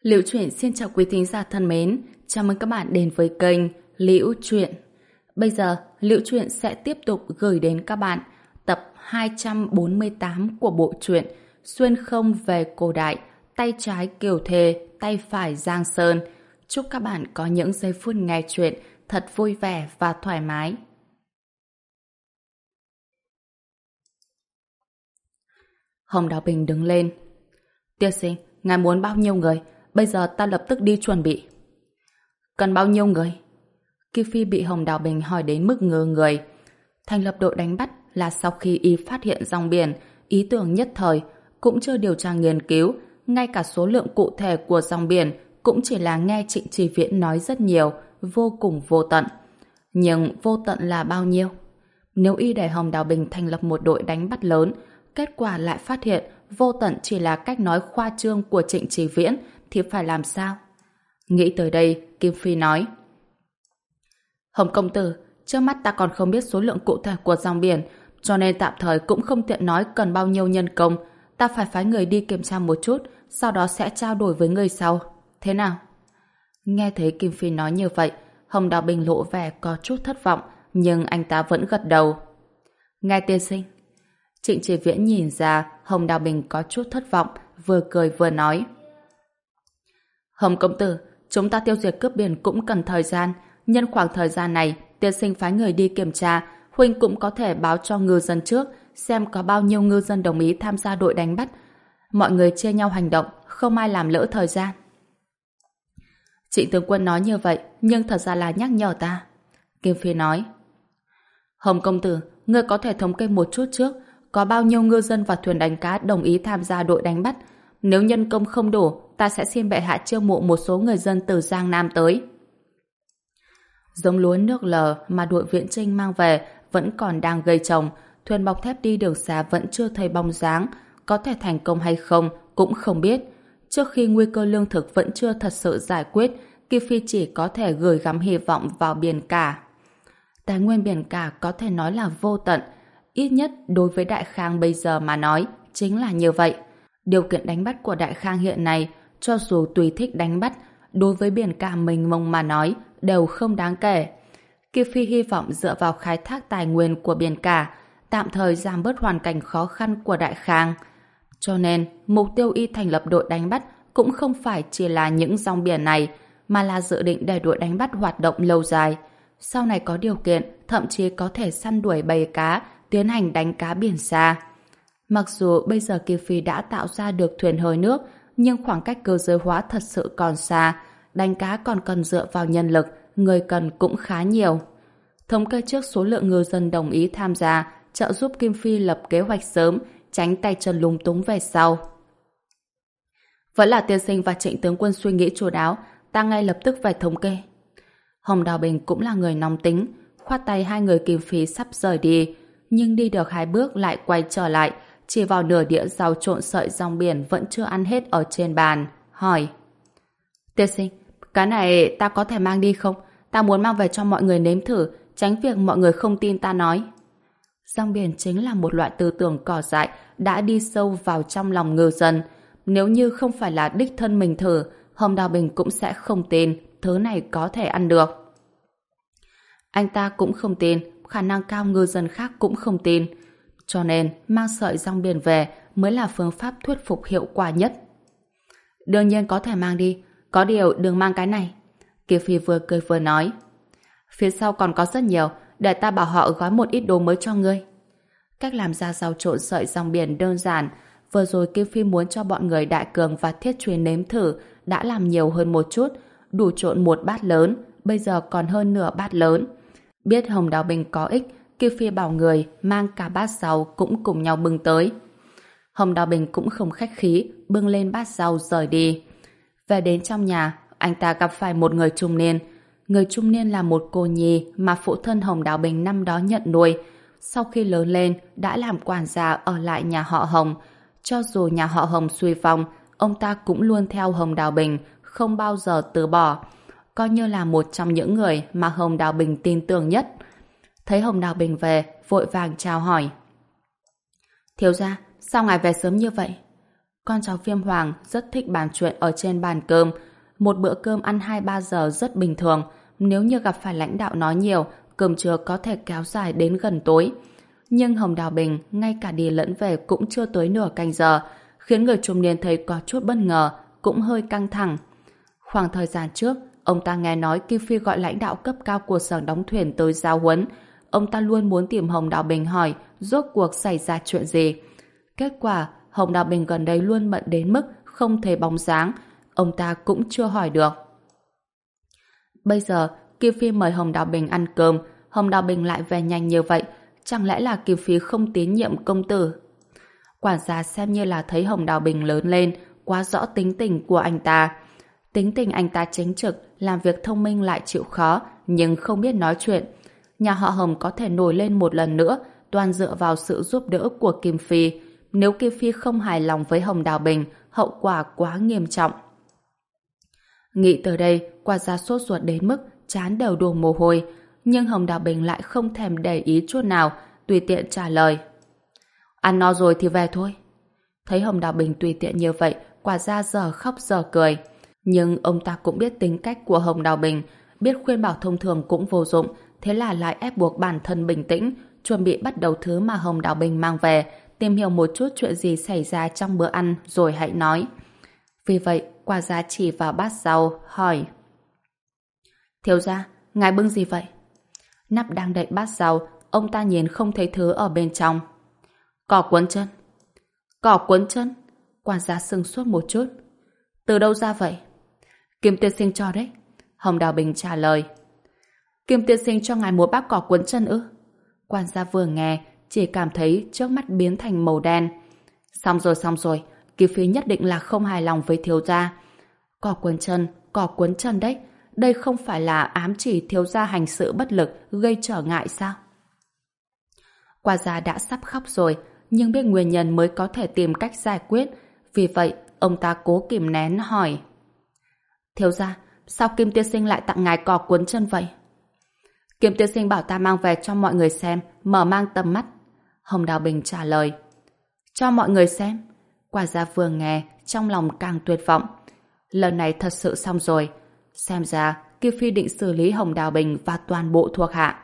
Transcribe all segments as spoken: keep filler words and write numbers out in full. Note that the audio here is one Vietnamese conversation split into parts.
Liễu Chuyện xin chào quý thính giả thân mến, chào mừng các bạn đến với kênh Liễu Chuyện. Bây giờ, Liễu Chuyện sẽ tiếp tục gửi đến các bạn tập hai trăm bốn mươi tám của bộ truyện Xuyên không về cổ đại, tay trái Kiều Thề, tay phải Giang Sơn. Chúc các bạn có những giây phút nghe chuyện thật vui vẻ và thoải mái. Hồng Đào Bình đứng lên. Tiên sinh, ngài muốn bao nhiêu người? Bây giờ ta lập tức đi chuẩn bị. Cần bao nhiêu người? Kiều Phi bị Hồng Đào Bình hỏi đến mức ngơ người. Thành lập đội đánh bắt là sau khi y phát hiện rong biển, ý tưởng nhất thời, cũng chưa điều tra nghiên cứu, ngay cả số lượng cụ thể của rong biển cũng chỉ là nghe Trịnh Chỉ Viễn nói rất nhiều, vô cùng vô tận. Nhưng vô tận là bao nhiêu? Nếu y để Hồng Đào Bình thành lập một đội đánh bắt lớn, kết quả lại phát hiện vô tận chỉ là cách nói khoa trương của Trịnh Chỉ Viễn, thì phải làm sao? Nghĩ tới đây, Kim Phi nói: Hồng công tử, trước mắt ta còn không biết số lượng cụ thể của rong biển, cho nên tạm thời cũng không tiện nói cần bao nhiêu nhân công. Ta phải phái người đi kiểm tra một chút, sau đó sẽ trao đổi với người sau. Thế nào? Nghe thấy Kim Phi nói như vậy, Hồng Đào Bình lộ vẻ có chút thất vọng, nhưng anh ta vẫn gật đầu. Nghe tiên sinh. Trịnh Chỉ Viễn nhìn ra Hồng Đào Bình có chút thất vọng, vừa cười vừa nói: Hồng công tử, chúng ta tiêu diệt cướp biển cũng cần thời gian. Nhân khoảng thời gian này, tiên sinh phái người đi kiểm tra, huynh cũng có thể báo cho ngư dân trước, xem có bao nhiêu ngư dân đồng ý tham gia đội đánh bắt. Mọi người chia nhau hành động, không ai làm lỡ thời gian. Trịnh tướng quân nói như vậy, nhưng thật ra là nhắc nhở ta. Kim Phi nói: Hồng công tử, ngươi có thể thống kê một chút trước, có bao nhiêu ngư dân và thuyền đánh cá đồng ý tham gia đội đánh bắt. Nếu nhân công không đủ, ta sẽ xin bệ hạ chiêu mộ một số người dân từ Giang Nam tới. Giống lúa nước lờ mà đội viễn chinh mang về vẫn còn đang gây trồng, thuyền bọc thép đi đường xa vẫn chưa thấy bóng dáng, có thể thành công hay không cũng không biết. Trước khi nguy cơ lương thực vẫn chưa thật sự giải quyết, Kim Phi chỉ có thể gửi gắm hy vọng vào biển cả. Tài nguyên biển cả có thể nói là vô tận, ít nhất đối với Đại Khang bây giờ mà nói chính là như vậy. Điều kiện đánh bắt của Đại Khang hiện nay, cho dù tùy thích đánh bắt, đối với biển cả mênh mông mà nói đều không đáng kể. Kim Phi hy vọng dựa vào khai thác tài nguyên của biển cả, tạm thời giảm bớt hoàn cảnh khó khăn của Đại Khang. Cho nên, mục tiêu y thành lập đội đánh bắt cũng không phải chỉ là những rong biển này, mà là dự định để đội đánh bắt hoạt động lâu dài. Sau này có điều kiện, thậm chí có thể săn đuổi bầy cá, tiến hành đánh cá biển xa. Mặc dù bây giờ Kim Phi đã tạo ra được thuyền hơi nước, nhưng khoảng cách cơ giới hóa thật sự còn xa, đánh cá còn cần dựa vào nhân lực, người cần cũng khá nhiều. Thống kê trước số lượng ngư dân đồng ý tham gia, trợ giúp Kim Phi lập kế hoạch sớm, tránh tay chân lúng túng về sau. Vẫn là tiên sinh và Trịnh tướng quân suy nghĩ chu đáo, ta ngay lập tức phải thống kê. Hồng Đào Bình cũng là người nóng tính, khoát tay hai người Kim Phi sắp rời đi, nhưng đi được hai bước lại quay trở lại, chỉ vào nửa đĩa rau trộn sợi rong biển vẫn chưa ăn hết ở trên bàn, hỏi: Tiên sinh, cái này ta có thể mang đi không? Ta muốn mang về cho mọi người nếm thử, tránh việc mọi người không tin ta nói. Rong biển chính là một loại tư tưởng cỏ dại đã đi sâu vào trong lòng ngư dân. Nếu như không phải là đích thân mình thử, Hồng Đào Bình cũng sẽ không tin thứ này có thể ăn được. Anh ta cũng không tin, khả năng cao ngư dân khác cũng không tin. Cho nên, mang sợi rong biển về mới là phương pháp thuyết phục hiệu quả nhất. Đương nhiên có thể mang đi, có điều đừng mang cái này. Kiều Phi vừa cười vừa nói: Phía sau còn có rất nhiều, để ta bảo họ gói một ít đồ mới cho ngươi. Cách làm ra rau trộn sợi rong biển đơn giản. Vừa rồi Kiều Phi muốn cho bọn người Đại Cường và Thiết Truy nếm thử, đã làm nhiều hơn một chút, đủ trộn một bát lớn, bây giờ còn hơn nửa bát lớn. Biết Hồng Đào Bình có ích, Kiều Phi bảo người mang cả bát rau cũng cùng nhau bưng tới. Hồng Đào Bình cũng không khách khí, bưng lên bát rau rời đi. Về đến trong nhà, anh ta gặp phải một người trung niên. Người trung niên là một cô nhi mà phụ thân Hồng Đào Bình năm đó nhận nuôi. Sau khi lớn lên, đã làm quản gia ở lại nhà họ Hồng. Cho dù nhà họ Hồng suy vong, ông ta cũng luôn theo Hồng Đào Bình, không bao giờ từ bỏ. Coi như là một trong những người mà Hồng Đào Bình tin tưởng nhất. Thấy Hồng Đào Bình về, vội vàng chào hỏi: Thiếu gia, sao ngài về sớm như vậy? Con cháu Viêm Hoàng rất thích bàn chuyện ở trên bàn cơm. Một bữa cơm ăn hai ba giờ rất bình thường. Nếu như gặp phải lãnh đạo nói nhiều, cơm trưa có thể kéo dài đến gần tối. Nhưng Hồng Đào Bình ngay cả đi lẫn về cũng chưa tới nửa canh giờ, khiến người trung niên thấy có chút bất ngờ, cũng hơi căng thẳng. Khoảng thời gian trước, ông ta nghe nói Kim Phi gọi lãnh đạo cấp cao của sở đóng thuyền tới giáo huấn. Ông ta luôn muốn tìm Hồng Đào Bình hỏi rốt cuộc xảy ra chuyện gì. Kết quả, Hồng Đào Bình gần đây luôn bận đến mức không thấy bóng dáng. Ông ta cũng chưa hỏi được. Bây giờ, Kim Phi mời Hồng Đào Bình ăn cơm, Hồng Đào Bình lại về nhanh như vậy. Chẳng lẽ là Kim Phi không tín nhiệm công tử? Quản gia xem như là thấy Hồng Đào Bình lớn lên, quá rõ tính tình của anh ta. Tính tình anh ta chính trực, làm việc thông minh lại chịu khó, nhưng không biết nói chuyện. Nhà họ Hồng có thể nổi lên một lần nữa, toàn dựa vào sự giúp đỡ của Kim Phi. Nếu Kim Phi không hài lòng với Hồng Đào Bình, hậu quả quá nghiêm trọng. Nghĩ từ đây, quản gia sốt ruột đến mức trán đều đổ mồ hôi, nhưng Hồng Đào Bình lại không thèm để ý chút nào, tùy tiện trả lời. Ăn no rồi thì về thôi. Thấy Hồng Đào Bình tùy tiện như vậy, quản gia giờ khóc giờ cười. Nhưng ông ta cũng biết tính cách của Hồng Đào Bình, biết khuyên bảo thông thường cũng vô dụng, thế là lại ép buộc bản thân bình tĩnh, chuẩn bị bắt đầu thứ mà Hồng Đào Bình mang về, tìm hiểu một chút chuyện gì xảy ra trong bữa ăn rồi hãy nói. Vì vậy, quản gia chỉ vào bát rau, hỏi: Thiếu gia, ngài bưng gì vậy? Nắp đang đậy bát rau, ông ta nhìn không thấy thứ ở bên trong. Cỏ cuốn chân. Cỏ cuốn chân? Quản gia sững sốt một chút. Từ đâu ra vậy? Kim tiên sinh cho đấy. Hồng Đào Bình trả lời. Kim tiên sinh cho ngài một bát cỏ cuốn chân ư? Quản gia vừa nghe, chỉ cảm thấy trước mắt biến thành màu đen. Xong rồi, xong rồi, Kim Phi nhất định là không hài lòng với thiếu gia. Cỏ cuốn chân, cỏ cuốn chân đấy. Đây không phải là ám chỉ thiếu gia hành sự bất lực, gây trở ngại sao? Quản gia đã sắp khóc rồi, nhưng biết nguyên nhân mới có thể tìm cách giải quyết. Vì vậy, ông ta cố kìm nén hỏi: Thiếu gia, sao Kim tiên sinh lại tặng ngài cỏ cuốn chân vậy? Kim tiên sinh bảo ta mang về cho mọi người xem, mở mang tầm mắt. Hồng Đào Bình trả lời. Cho mọi người xem? Quản gia vừa nghe, trong lòng càng tuyệt vọng. Lần này thật sự xong rồi. Xem ra, Kim Phi định xử lý Hồng Đào Bình và toàn bộ thuộc hạ.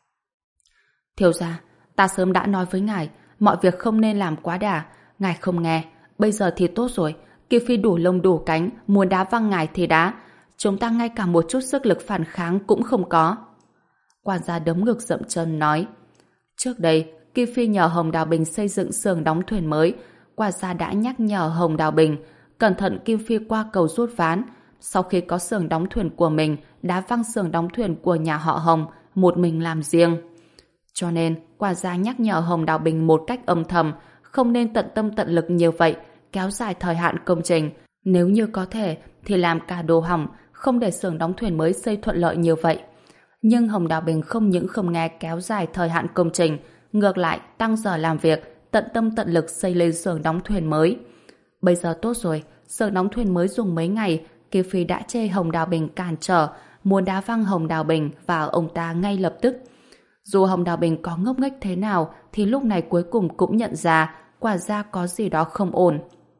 Thiếu gia, ta sớm đã nói với ngài, mọi việc không nên làm quá đà. Ngài không nghe, bây giờ thì tốt rồi. Kim Phi đủ lông đủ cánh, muốn đá văng ngài thì đá. Chúng ta ngay cả một chút sức lực phản kháng cũng không có. Quản gia đấm ngực dậm chân nói. Trước đây, Kim Phi nhờ Hồng Đào Bình xây dựng xưởng đóng thuyền mới. Quản gia đã nhắc nhở Hồng Đào Bình cẩn thận Kim Phi qua cầu rút ván. Sau khi có xưởng đóng thuyền của mình, đá văng xưởng đóng thuyền của nhà họ Hồng, một mình làm riêng. Cho nên, quản gia nhắc nhở Hồng Đào Bình một cách âm thầm, không nên tận tâm tận lực như vậy, kéo dài thời hạn công trình. Nếu như có thể, thì làm cả đồ hỏng, không để xưởng đóng thuyền mới xây thuận lợi như vậy. Nhưng Hồng Đào Bình không những không nghe kéo dài thời hạn công trình, ngược lại tăng giờ làm việc, tận tâm tận lực xây lên xưởng đóng thuyền mới. Bây giờ tốt rồi, xưởng đóng thuyền mới dùng mấy ngày, Kim Phi đã chê Hồng Đào Bình cản trở, muốn đá văng Hồng Đào Bình và ông ta ngay lập tức. Dù Hồng Đào Bình có ngốc nghếch thế nào, thì lúc này cuối cùng cũng nhận ra quả ra có gì đó không ổn.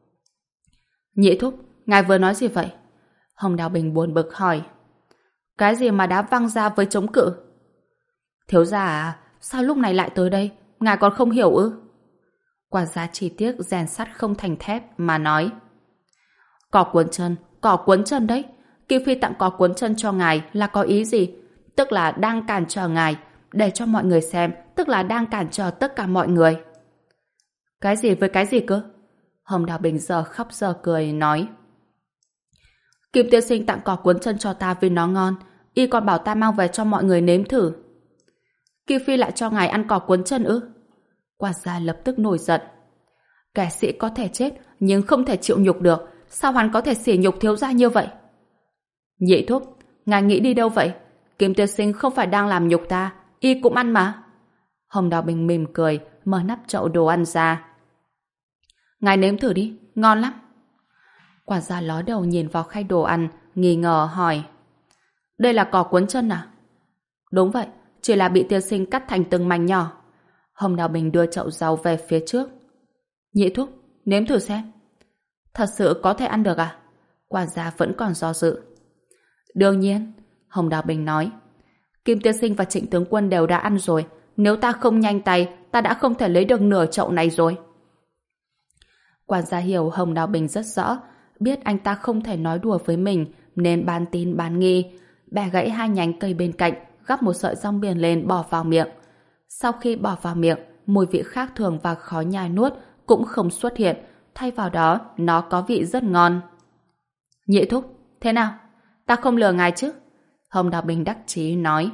Nhị thúc, ngài vừa nói gì vậy? Hồng Đào Bình buồn bực hỏi. Cái gì mà đá văng ra với chống cự? Thiếu gia à, sao lúc này lại tới đây? Ngài còn không hiểu ư? Quản gia chỉ tiếc rèn sắt không thành thép mà nói. Cỏ cuốn chân, cỏ cuốn chân đấy. Kim Phi tặng cỏ cuốn chân cho ngài là có ý gì? Tức là đang cản trở ngài, để cho mọi người xem, tức là đang cản trở tất cả mọi người. Cái gì với cái gì cơ? Hồng Đào Bình giờ khóc giờ cười nói. Kim tiên sinh tặng cỏ cuốn chân cho ta vì nó ngon, y còn bảo ta mang về cho mọi người nếm thử. Kim Phi lại cho ngài ăn cỏ cuốn chân ư? Quản gia lập tức nổi giận. Kẻ sĩ có thể chết nhưng không thể chịu nhục được, sao hắn có thể sỉ nhục thiếu gia như vậy? Nhị thúc, ngài nghĩ đi đâu vậy? Kim tiên sinh không phải đang làm nhục ta, y cũng ăn mà. Hồng Đào Bình mỉm cười, mở nắp chậu đồ ăn ra. Ngài nếm thử đi, ngon lắm. Quản gia ló đầu nhìn vào khay đồ ăn, nghi ngờ hỏi. Đây là cỏ cuốn chân à? Đúng vậy, chỉ là bị tiên sinh cắt thành từng mảnh nhỏ. Hồng Đào Bình đưa chậu rau về phía trước. Nhị thúc, nếm thử xem. Thật sự có thể ăn được à? Quản gia vẫn còn do dự. Đương nhiên, Hồng Đào Bình nói. Kim tiên sinh và Trịnh tướng quân đều đã ăn rồi. Nếu ta không nhanh tay, ta đã không thể lấy được nửa chậu này rồi. Quản gia hiểu Hồng Đào Bình rất rõ, biết anh ta không thể nói đùa với mình, nên ban tin ban nghi. Bẻ gãy hai nhánh cây bên cạnh, gắp một sợi rong biển lên bỏ vào miệng. Sau khi bỏ vào miệng, mùi vị khác thường và khó nhai nuốt cũng không xuất hiện, thay vào đó nó có vị rất ngon. Nhị thúc, thế nào? Ta không lừa ngài chứ? Hồng Đào Bình đắc chí nói.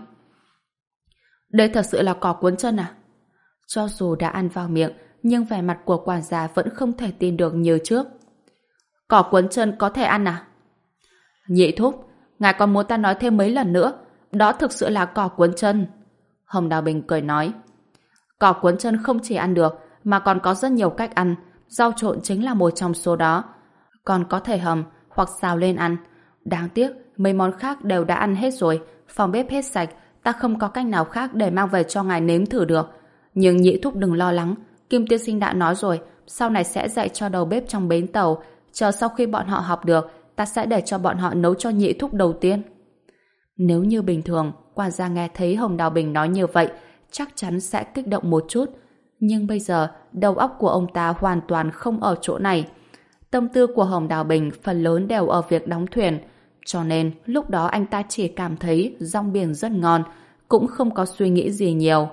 Đây thật sự là cỏ cuốn chân à? Cho dù đã ăn vào miệng, nhưng vẻ mặt của quản gia vẫn không thể tin được như trước. Cỏ cuốn chân có thể ăn à? Nhị thúc, ngài còn muốn ta nói thêm mấy lần nữa, đó thực sự là cỏ cuốn chân. Hồng Đào Bình cười nói. Cỏ cuốn chân không chỉ ăn được, mà còn có rất nhiều cách ăn, rau trộn chính là một trong số đó. Còn có thể hầm hoặc xào lên ăn. Đáng tiếc, mấy món khác đều đã ăn hết rồi, phòng bếp hết sạch, ta không có cách nào khác để mang về cho ngài nếm thử được. Nhưng nhị thúc đừng lo lắng, Kim tiên sinh đã nói rồi, sau này sẽ dạy cho đầu bếp trong bến tàu, chờ sau khi bọn họ học được, ta sẽ để cho bọn họ nấu cho nhị thúc đầu tiên. Nếu như bình thường, quản gia nghe thấy Hồng Đào Bình nói như vậy, chắc chắn sẽ kích động một chút. Nhưng bây giờ, đầu óc của ông ta hoàn toàn không ở chỗ này. Tâm tư của Hồng Đào Bình phần lớn đều ở việc đóng thuyền, cho nên lúc đó anh ta chỉ cảm thấy rong biển rất ngon, cũng không có suy nghĩ gì nhiều.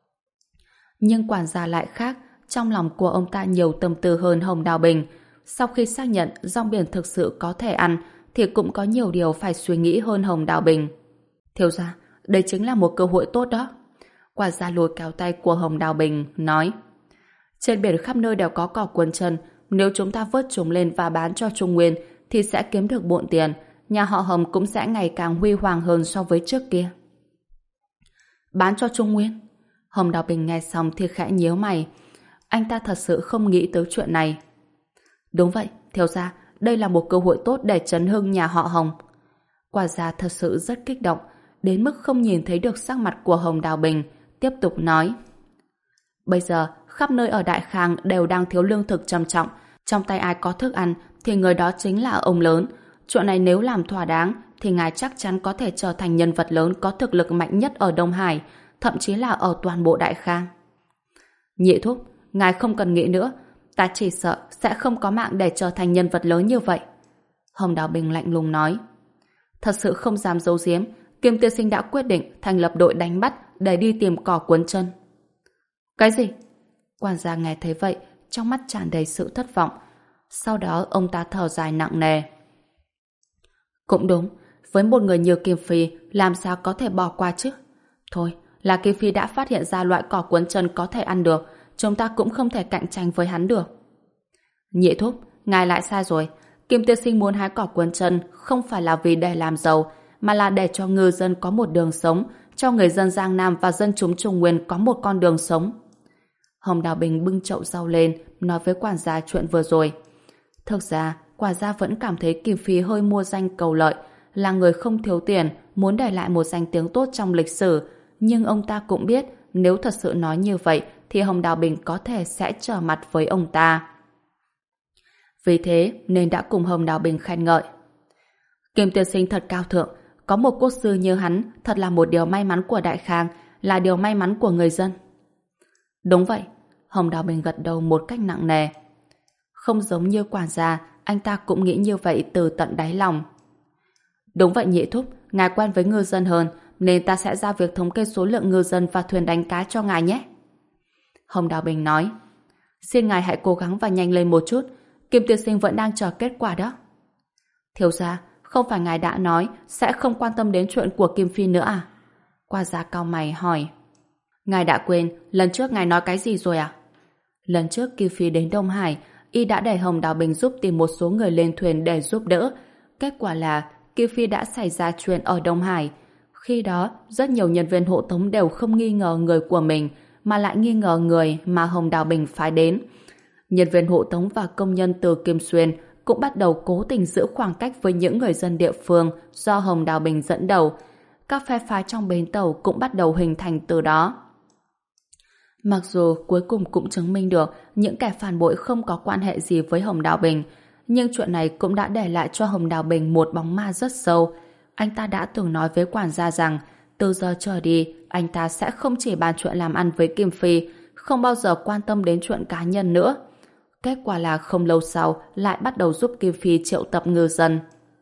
Nhưng quản gia lại khác, trong lòng của ông ta nhiều tâm tư hơn Hồng Đào Bình. Sau khi xác nhận rong biển thực sự có thể ăn, thì cũng có nhiều điều phải suy nghĩ hơn Hồng Đào Bình. Thiếu gia, đây chính là một cơ hội tốt đó. Quản gia lôi kéo tay của Hồng Đào Bình, nói. Trên biển khắp nơi đều có cỏ cuốn chân, nếu chúng ta vớt chúng lên và bán cho Trung Nguyên, thì sẽ kiếm được bộn tiền, nhà họ Hồng cũng sẽ ngày càng huy hoàng hơn so với trước kia. Bán cho Trung Nguyên? Hồng Đào Bình nghe xong thì khẽ nhíu mày. Anh ta thật sự không nghĩ tới chuyện này. Đúng vậy, thiếu gia, đây là một cơ hội tốt để chấn hưng nhà họ Hồng. Quản gia thật sự rất kích động, đến mức không nhìn thấy được sắc mặt của Hồng Đào Bình, tiếp tục nói. Bây giờ, khắp nơi ở Đại Khang đều đang thiếu lương thực trầm trọng, trong tay ai có thức ăn thì người đó chính là ông lớn. Chuyện này nếu làm thỏa đáng thì ngài chắc chắn có thể trở thành nhân vật lớn có thực lực mạnh nhất ở Đông Hải, thậm chí là ở toàn bộ Đại Khang. Nhị thúc, ngài không cần nghĩ nữa, ta chỉ sợ sẽ không có mạng để trở thành nhân vật lớn như vậy. Hồng Đào Bình lạnh lùng nói. Thật sự không dám giấu giếm, Kim tiên sinh đã quyết định thành lập đội đánh bắt để đi tìm cỏ cuốn chân. Cái gì? Quản gia nghe thấy vậy, trong mắt tràn đầy sự thất vọng. Sau đó ông ta thở dài nặng nề. Cũng đúng, với một người như Kim Phi, làm sao có thể bỏ qua chứ? Thôi, là Kim Phi đã phát hiện ra loại cỏ cuốn chân có thể ăn được, chúng ta cũng không thể cạnh tranh với hắn được. Nhị thúc, ngài lại sai rồi. Kim tiên sinh muốn hái cỏ cuốn chân không phải là vì để làm giàu, mà là để cho ngư dân có một đường sống, cho người dân Giang Nam và dân chúng Trung Nguyên có một con đường sống. Hồng Đào Bình bưng chậu rau lên, nói với quản gia chuyện vừa rồi. Thực ra, quản gia vẫn cảm thấy Kim Phi hơi mua danh cầu lợi, là người không thiếu tiền, muốn để lại một danh tiếng tốt trong lịch sử. Nhưng ông ta cũng biết, nếu thật sự nói như vậy, thì Hồng Đào Bình có thể sẽ trở mặt với ông ta. Vì thế, nên đã cùng Hồng Đào Bình khen ngợi. Kim tiên sinh thật cao thượng, có một quốc sư như hắn, thật là một điều may mắn của Đại Khang, là điều may mắn của người dân. Đúng vậy, Hồng Đào Bình gật đầu một cách nặng nề. Không giống như quản gia, anh ta cũng nghĩ như vậy từ tận đáy lòng. Đúng vậy nhị thúc, ngài quen với ngư dân hơn, nên ta sẽ ra việc thống kê số lượng ngư dân và thuyền đánh cá cho ngài nhé. Hồng Đào Bình nói. Xin ngài hãy cố gắng và nhanh lên một chút, Kim tiên sinh vẫn đang chờ kết quả đó. Thiếu gia, không phải ngài đã nói sẽ không quan tâm đến chuyện của Kim Phi nữa à? Quản gia cau mày hỏi. Ngài đã quên lần trước ngài nói cái gì rồi à? Lần trước Kim Phi đến Đông Hải, y đã để Hồng Đào Bình giúp tìm một số người lên thuyền để giúp đỡ. Kết quả là Kim Phi đã xảy ra chuyện ở Đông Hải. Khi đó, rất nhiều nhân viên hộ tống đều không nghi ngờ người của mình, mà lại nghi ngờ người mà Hồng Đào Bình phái đến. Nhân viên hộ tống và công nhân từ Kim Xuyên cũng bắt đầu cố tình giữ khoảng cách với những người dân địa phương do Hồng Đào Bình dẫn đầu. Các phe phái trong bến tàu cũng bắt đầu hình thành từ đó. Mặc dù cuối cùng cũng chứng minh được những kẻ phản bội không có quan hệ gì với Hồng Đào Bình, Nhưng chuyện này cũng đã để lại cho Hồng Đào Bình một bóng ma rất sâu. Anh ta đã từng nói với quản gia rằng từ giờ trở đi, anh ta sẽ không chỉ bàn chuyện làm ăn với Kim Phi, không bao giờ quan tâm đến chuyện cá nhân nữa. Kết quả là không lâu sau lại bắt đầu giúp Kim Phi triệu tập ngư dân.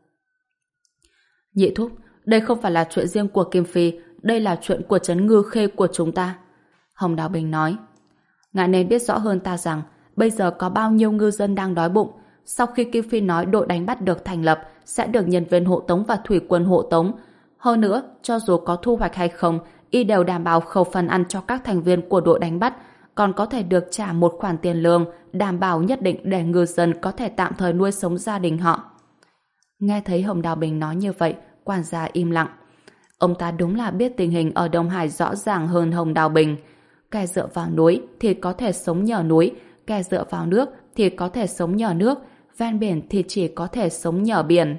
Nhị thúc, đây không phải là chuyện riêng của Kim Phi, đây là chuyện của trấn Ngư Khê của chúng ta. Hồng Đào Bình nói, ngài nên biết rõ hơn ta rằng bây giờ có bao nhiêu ngư dân đang đói bụng. Sau khi Kim Phi nói đội đánh bắt được thành lập sẽ được nhân viên hộ tống và thủy quân hộ tống. Hơn nữa, cho dù có thu hoạch hay không, y đều đảm bảo khẩu phần ăn cho các thành viên của đội đánh bắt, còn có thể được trả một khoản tiền lương đảm bảo nhất định để ngư dân có thể tạm thời nuôi sống gia đình họ. Nghe thấy Hồng Đào Bình nói như vậy, quản gia im lặng. Ông ta đúng là biết tình hình ở Đông Hải rõ ràng hơn Hồng Đào Bình. Kẻ dựa vào núi thì có thể sống nhờ núi, kẻ dựa vào nước thì có thể sống nhờ nước, ven biển thì chỉ có thể sống nhờ biển.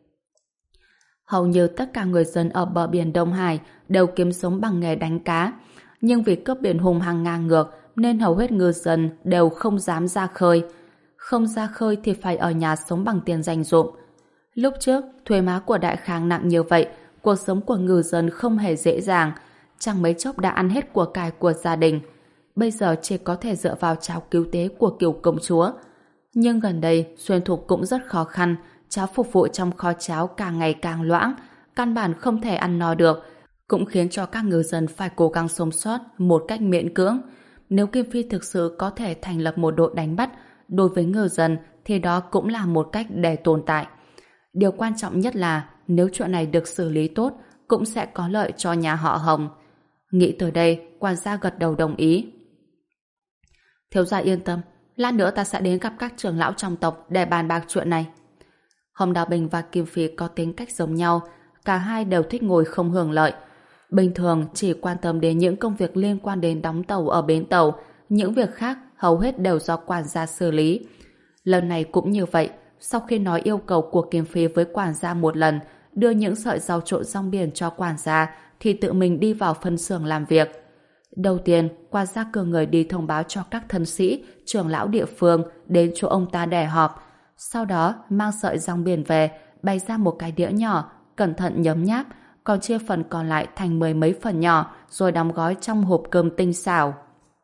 Hầu như tất cả người dân ở bờ biển Đông Hải đều kiếm sống bằng nghề đánh cá. Nhưng vì cướp biển hung hăng ngang ngược nên hầu hết ngư dân đều không dám ra khơi. Không ra khơi thì phải ở nhà sống bằng tiền dành dụm. Lúc trước, thuế má của Đại Khang nặng như vậy, cuộc sống của ngư dân không hề dễ dàng. Chẳng mấy chốc đã ăn hết của cải của gia đình. Bây giờ chỉ có thể dựa vào cháo cứu tế của Kiều công chúa. Nhưng gần đây, xuyên thục cũng rất khó khăn. Cháo phục vụ trong kho cháo càng ngày càng loãng, căn bản không thể ăn no được, cũng khiến cho các ngư dân phải cố gắng sống sót một cách miễn cưỡng. Nếu Kim Phi thực sự có thể thành lập một đội đánh bắt, đối với ngư dân thì đó cũng là một cách để tồn tại. Điều quan trọng nhất là nếu chuyện này được xử lý tốt, cũng sẽ có lợi cho nhà họ Hồng. Nghĩ tới đây, quản gia gật đầu đồng ý. Thiếu gia yên tâm, lát nữa ta sẽ đến gặp các trưởng lão trong tộc để bàn bạc chuyện này. Hồng Đào Bình và Kim Phi có tính cách giống nhau, cả hai đều thích ngồi không hưởng lợi. Bình thường chỉ quan tâm đến những công việc liên quan đến đóng tàu ở bến tàu, những việc khác hầu hết đều do quản gia xử lý. Lần này cũng như vậy, sau khi nói yêu cầu của Kim Phi với quản gia một lần, đưa những sợi rau trộn rong biển cho quản gia, thì tự mình đi vào phân xưởng làm việc. Đầu tiên, quản gia cử người đi thông báo cho các thân sĩ, trưởng lão địa phương đến chỗ ông ta để họp. Sau đó, mang sợi rong biển về, bày ra một cái đĩa nhỏ, cẩn thận nhấm nháp, còn chia phần còn lại thành mười mấy phần nhỏ, rồi đóng gói trong hộp cơm tinh xảo.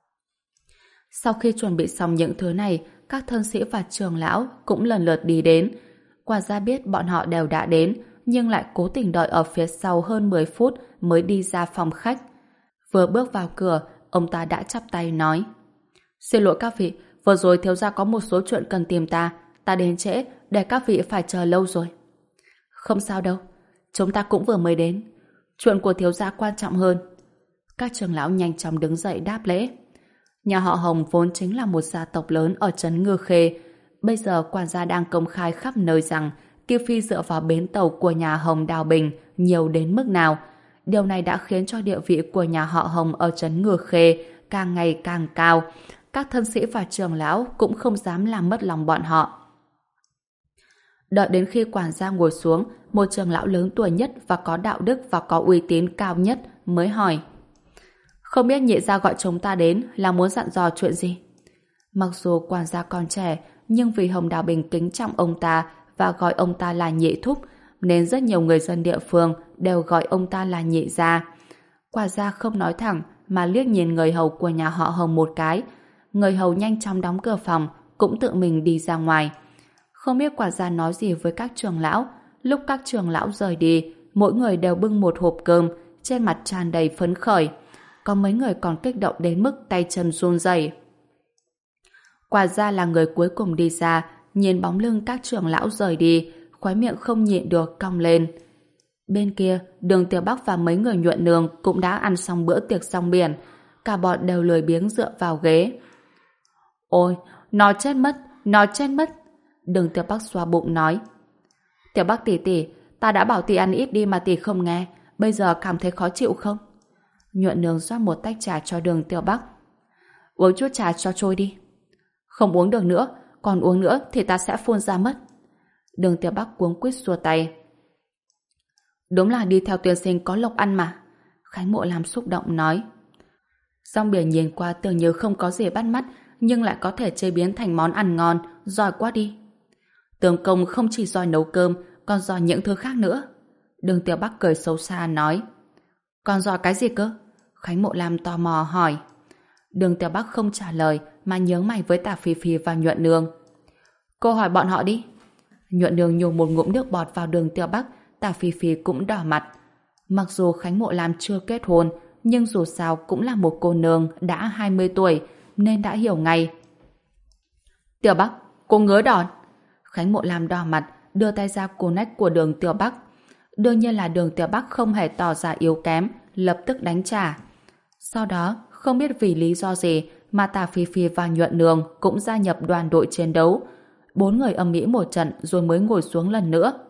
Sau khi chuẩn bị xong những thứ này, các thân sĩ và trưởng lão cũng lần lượt đi đến. Quản gia biết bọn họ đều đã đến, nhưng lại cố tình đợi ở phía sau hơn mười phút mới đi ra phòng khách. Vừa bước vào cửa, ông ta đã chắp tay nói: Xin lỗi các vị, vừa rồi thiếu gia có một số chuyện cần tìm ta, ta đến trễ để các vị phải chờ lâu rồi. Không sao đâu, chúng ta cũng vừa mới đến. Chuyện của thiếu gia quan trọng hơn. Các trưởng lão nhanh chóng đứng dậy đáp lễ. Nhà họ Hồng vốn chính là một gia tộc lớn ở trấn Ngư Khê. Bây giờ quản gia đang công khai khắp nơi rằng Kim Phi dựa vào bến tàu của nhà Hồng Đào Bình nhiều đến mức nào. Điều này đã khiến cho địa vị của nhà họ Hồng ở trấn Ngư Khê càng ngày càng cao. Các thân sĩ và trưởng lão cũng không dám làm mất lòng bọn họ. Đợi đến khi quản gia ngồi xuống, một trưởng lão lớn tuổi nhất và có đạo đức và có uy tín cao nhất mới hỏi: Không biết nhị gia gọi chúng ta đến là muốn dặn dò chuyện gì? Mặc dù quản gia còn trẻ, nhưng vì Hồng Đào Bình kính trọng ông ta và gọi ông ta là nhị thúc, nên rất nhiều người dân địa phương đều gọi ông ta là nhị gia. Quản gia không nói thẳng mà liếc nhìn người hầu của nhà họ Hồng một cái. Người hầu nhanh chóng đóng cửa phòng, cũng tự mình đi ra ngoài. Không biết quản gia nói gì với các trưởng lão. Lúc các trưởng lão rời đi, mỗi người đều bưng một hộp cơm, trên mặt tràn đầy phấn khởi. Có mấy người còn kích động đến mức tay chân run rẩy. Quản gia là người cuối cùng đi ra, nhìn bóng lưng các trưởng lão rời đi, khóe miệng không nhịn được cong lên. Bên kia, Đường Tiểu Bắc và mấy người nhuận nương cũng đã ăn xong bữa tiệc rong biển. Cả bọn đều lười biếng dựa vào ghế. Ôi, nó chết mất, nó chết mất. Đường Tiểu Bắc xoa bụng nói: Tiểu Bắc tỷ tỷ, ta đã bảo tỷ ăn ít đi mà tỷ không nghe, bây giờ cảm thấy khó chịu không? Nhuận nương rót một tách trà cho Đường Tiểu Bắc. Uống chút trà cho trôi đi. Không uống được nữa, còn uống nữa thì ta sẽ phun ra mất. Đường Tiểu Bắc cuống quýt xua tay. Đúng là đi theo tiên sinh có lộc ăn mà. Khánh Mộ làm xúc động nói. Rong biển nhìn qua tưởng như không có gì bắt mắt, nhưng lại có thể chế biến thành món ăn ngon, giỏi quá đi. Tướng công không chỉ giỏi nấu cơm, còn giỏi những thứ khác nữa. Đường Tiểu Bắc cười xấu xa nói. Còn giỏi cái gì cơ? Khánh Mộ Lam tò mò hỏi. Đường Tiểu Bắc không trả lời mà nhướng mày với Tả Phi Phi và Nhuận Nương. Cô hỏi bọn họ đi. Nhuận Nương nhổ một ngụm nước bọt vào Đường Tiểu Bắc, Tả Phi Phi cũng đỏ mặt. Mặc dù Khánh Mộ Lam chưa kết hôn, nhưng dù sao cũng là một cô nương đã hai mươi tuổi, nên đã hiểu ngay. Tiểu Bắc, cô ngứa đòn. Khánh Mộ Lam đỏ mặt, đưa tay ra cô nách của Đường Tiểu Bắc. Đương nhiên là Đường Tiểu Bắc không hề tỏ ra yếu kém, lập tức đánh trả. Sau đó, không biết vì lý do gì mà Tả Phi Phi và Nhuận Nương cũng gia nhập đoàn đội chiến đấu. Bốn người ầm ĩ một trận rồi mới ngồi xuống lần nữa.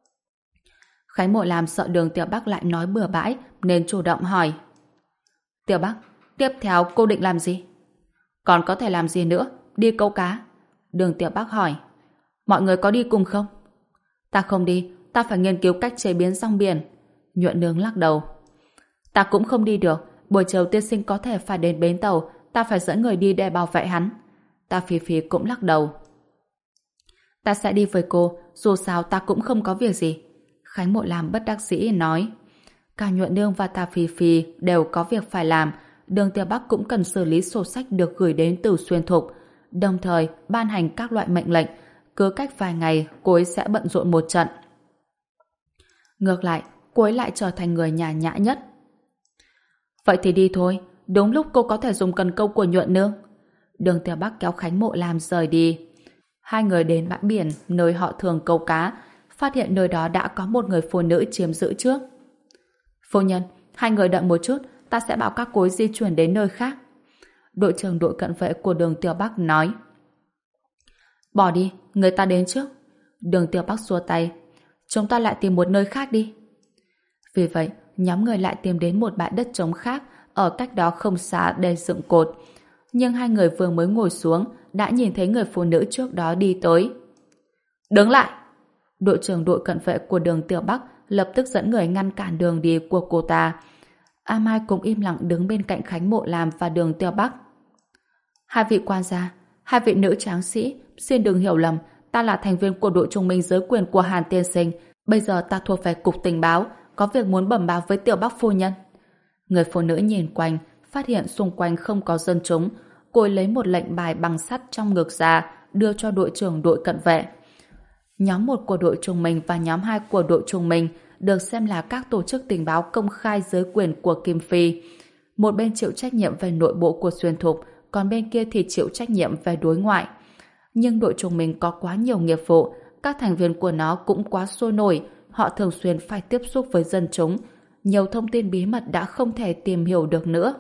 Khánh Mộ Lam sợ Đường Tiểu Bắc lại nói bừa bãi nên chủ động hỏi. Tiểu Bắc, tiếp theo cô định làm gì? Còn có thể làm gì nữa? Đi câu cá. Đường Tiểu Bắc hỏi. Mọi người có đi cùng không? Ta không đi, ta phải nghiên cứu cách chế biến rong biển. Nhuận Nương lắc đầu. Ta cũng không đi được, buổi chiều tiên sinh có thể phải đến bến tàu, ta phải dẫn người đi để bảo vệ hắn. Tả Phi Phi cũng lắc đầu. Ta sẽ đi với cô, dù sao ta cũng không có việc gì. Khánh Mộ Lam bất đắc dĩ nói. Cả Nhuận Nương và Tả Phi Phi đều có việc phải làm. Đường Tiểu Bắc cũng cần xử lý sổ sách được gửi đến từ Xuyên Thục, đồng thời ban hành các loại mệnh lệnh. Cứ cách vài ngày cô ấy sẽ bận rộn một trận. Ngược lại, cô ấy lại trở thành người nhàn nhã nhất. Vậy thì đi thôi, đúng lúc cô có thể dùng cần câu của Nhuận Nương. Đường Tiểu Bắc kéo Khánh Mộ Lam rời đi. Hai người đến bãi biển nơi họ thường câu cá, phát hiện nơi đó đã có một người phụ nữ chiếm giữ trước. Phu nhân, hai người đợi một chút, ta sẽ bảo các cô ấy di chuyển đến nơi khác. Đội trưởng đội cận vệ của Đường Tiểu Bắc nói. Bỏ đi, người ta đến trước. Đường Tiểu Bắc xua tay. Chúng ta lại tìm một nơi khác đi. Vì vậy, nhóm người lại tìm đến một bãi đất trống khác ở cách đó không xa để dựng cột. Nhưng hai người vừa mới ngồi xuống đã nhìn thấy người phụ nữ trước đó đi tới. Đứng lại! Đội trưởng đội cận vệ của Đường Tiểu Bắc lập tức dẫn người ngăn cản đường đi của cô ta. A Mai cũng im lặng đứng bên cạnh Khánh Mộ Lam và Đường Tiểu Bắc. Hai vị quan gia, hai vị nữ tráng sĩ, xin đừng hiểu lầm, ta là thành viên của đội trung minh giới quyền của Hàn tiên sinh. Bây giờ ta thuộc về cục tình báo, có việc muốn bẩm báo với Tiểu Bắc phu nhân. Người phụ nữ nhìn quanh, phát hiện xung quanh không có dân chúng. Cô ấy lấy một lệnh bài bằng sắt trong ngực ra, đưa cho đội trưởng đội cận vệ. Nhóm một của đội trung minh và nhóm hai của đội trung minh được xem là các tổ chức tình báo công khai giới quyền của Kim Phi. Một bên chịu trách nhiệm về nội bộ của Xuyên Thục, còn bên kia thì chịu trách nhiệm về đối ngoại. Nhưng đội trung minh có quá nhiều nghiệp vụ, các thành viên của nó cũng quá sôi nổi, họ thường xuyên phải tiếp xúc với dân chúng. Nhiều thông tin bí mật đã không thể tìm hiểu được nữa.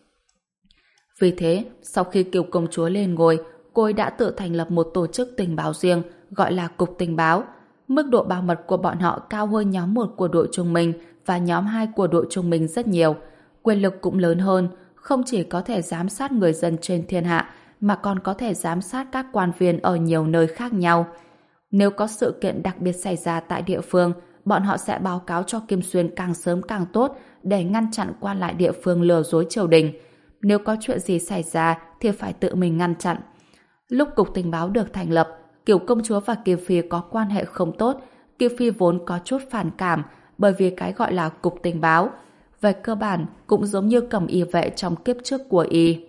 Vì thế, sau khi Kiều công chúa lên ngôi, cô ấy đã tự thành lập một tổ chức tình báo riêng, gọi là Cục Tình báo. Mức độ bảo mật của bọn họ cao hơn nhóm một của đội trung minh và nhóm hai của đội trung minh rất nhiều. Quyền lực cũng lớn hơn, không chỉ có thể giám sát người dân trên thiên hạ, mà còn có thể giám sát các quan viên ở nhiều nơi khác nhau. Nếu có sự kiện đặc biệt xảy ra tại địa phương, bọn họ sẽ báo cáo cho Kim Xuyên càng sớm càng tốt để ngăn chặn quan lại địa phương lừa dối triều đình. Nếu có chuyện gì xảy ra thì phải tự mình ngăn chặn. Lúc Cục Tình báo được thành lập, Kiều công chúa và Kim Phi có quan hệ không tốt. Kim Phi vốn có chút phản cảm bởi vì cái gọi là Cục Tình báo. Về cơ bản cũng giống như Cẩm Y vệ trong kiếp trước của y.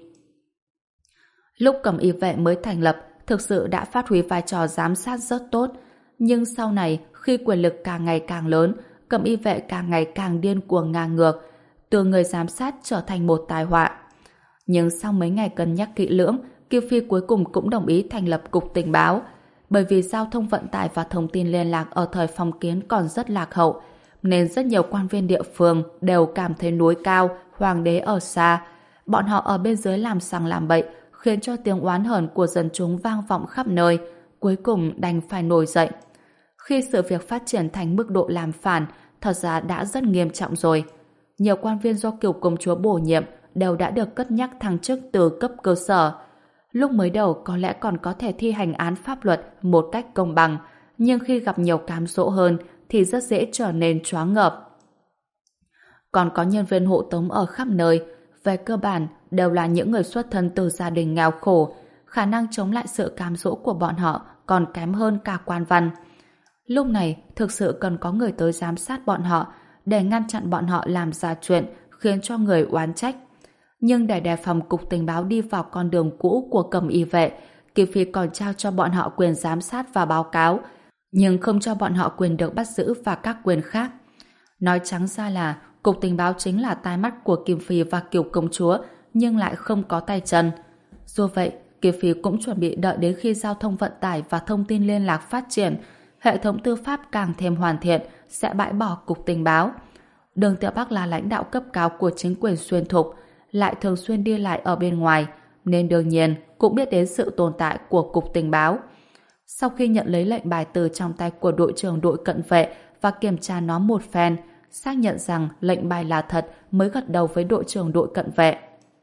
Lúc Cẩm Y vệ mới thành lập, thực sự đã phát huy vai trò giám sát rất tốt. Nhưng sau này, khi quyền lực càng ngày càng lớn, Cẩm Y vệ càng ngày càng điên cuồng ngang ngược, từ người giám sát trở thành một tai họa. Nhưng sau mấy ngày cân nhắc kỹ lưỡng, Kiều Phi cuối cùng cũng đồng ý thành lập Cục Tình báo. Bởi vì giao thông vận tải và thông tin liên lạc ở thời phong kiến còn rất lạc hậu, nên rất nhiều quan viên địa phương đều cảm thấy núi cao, hoàng đế ở xa. Bọn họ ở bên dưới làm sằng làm bậy, khiến cho tiếng oán hờn của dân chúng vang vọng khắp nơi, cuối cùng đành phải nổi dậy. Khi sự việc phát triển thành mức độ làm phản, thật ra đã rất nghiêm trọng rồi. Nhiều quan viên do Kiều công chúa bổ nhiệm đều đã được cất nhắc thăng chức từ cấp cơ sở. Lúc mới đầu có lẽ còn có thể thi hành án pháp luật một cách công bằng, nhưng khi gặp nhiều cám dỗ hơn thì rất dễ trở nên choáng ngợp. Còn có nhân viên hộ tống ở khắp nơi, về cơ bản đều là những người xuất thân từ gia đình nghèo khổ, khả năng chống lại sự cám dỗ của bọn họ còn kém hơn cả quan văn. Lúc này thực sự cần có người tới giám sát bọn họ để ngăn chặn bọn họ làm ra chuyện khiến cho người oán trách. Nhưng để đề phòng cục tình báo đi vào con đường cũ của Cẩm Y vệ, Kim Phi còn trao cho bọn họ quyền giám sát và báo cáo, nhưng không cho bọn họ quyền được bắt giữ và các quyền khác. Nói trắng ra là cục tình báo chính là tai mắt của Kim Phi và Kiều công chúa, nhưng lại không có tay chân. Dù vậy, Kim Phi cũng chuẩn bị đợi đến khi giao thông vận tải và thông tin liên lạc phát triển, hệ thống tư pháp càng thêm hoàn thiện, sẽ bãi bỏ cục tình báo. Đường Tiểu Bắc là lãnh đạo cấp cao của chính quyền Xuyên Thục, lại thường xuyên đi lại ở bên ngoài, nên đương nhiên cũng biết đến sự tồn tại của cục tình báo. Sau khi nhận lấy lệnh bài từ trong tay của đội trưởng đội cận vệ và kiểm tra nó một phen, xác nhận rằng lệnh bài là thật mới gật đầu với đội trưởng đội cận vệ.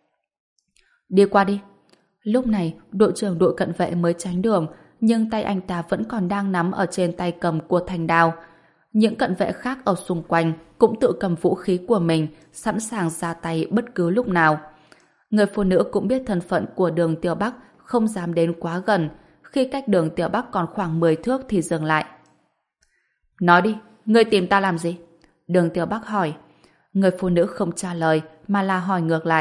Đi qua đi. Lúc này, đội trưởng đội cận vệ mới tránh đường, nhưng tay anh ta vẫn còn đang nắm ở trên tay cầm của thanh đao. Những cận vệ khác ở xung quanh cũng tự cầm vũ khí của mình, sẵn sàng ra tay bất cứ lúc nào. Người phụ nữ cũng biết thân phận của Đường Tiểu Bắc, không dám đến quá gần. Khi cách Đường Tiểu Bắc còn khoảng mười thước thì dừng lại. Nói đi, ngươi tìm ta làm gì? Đường Tiểu Bắc hỏi. Người phụ nữ không trả lời, mà là hỏi ngược lại.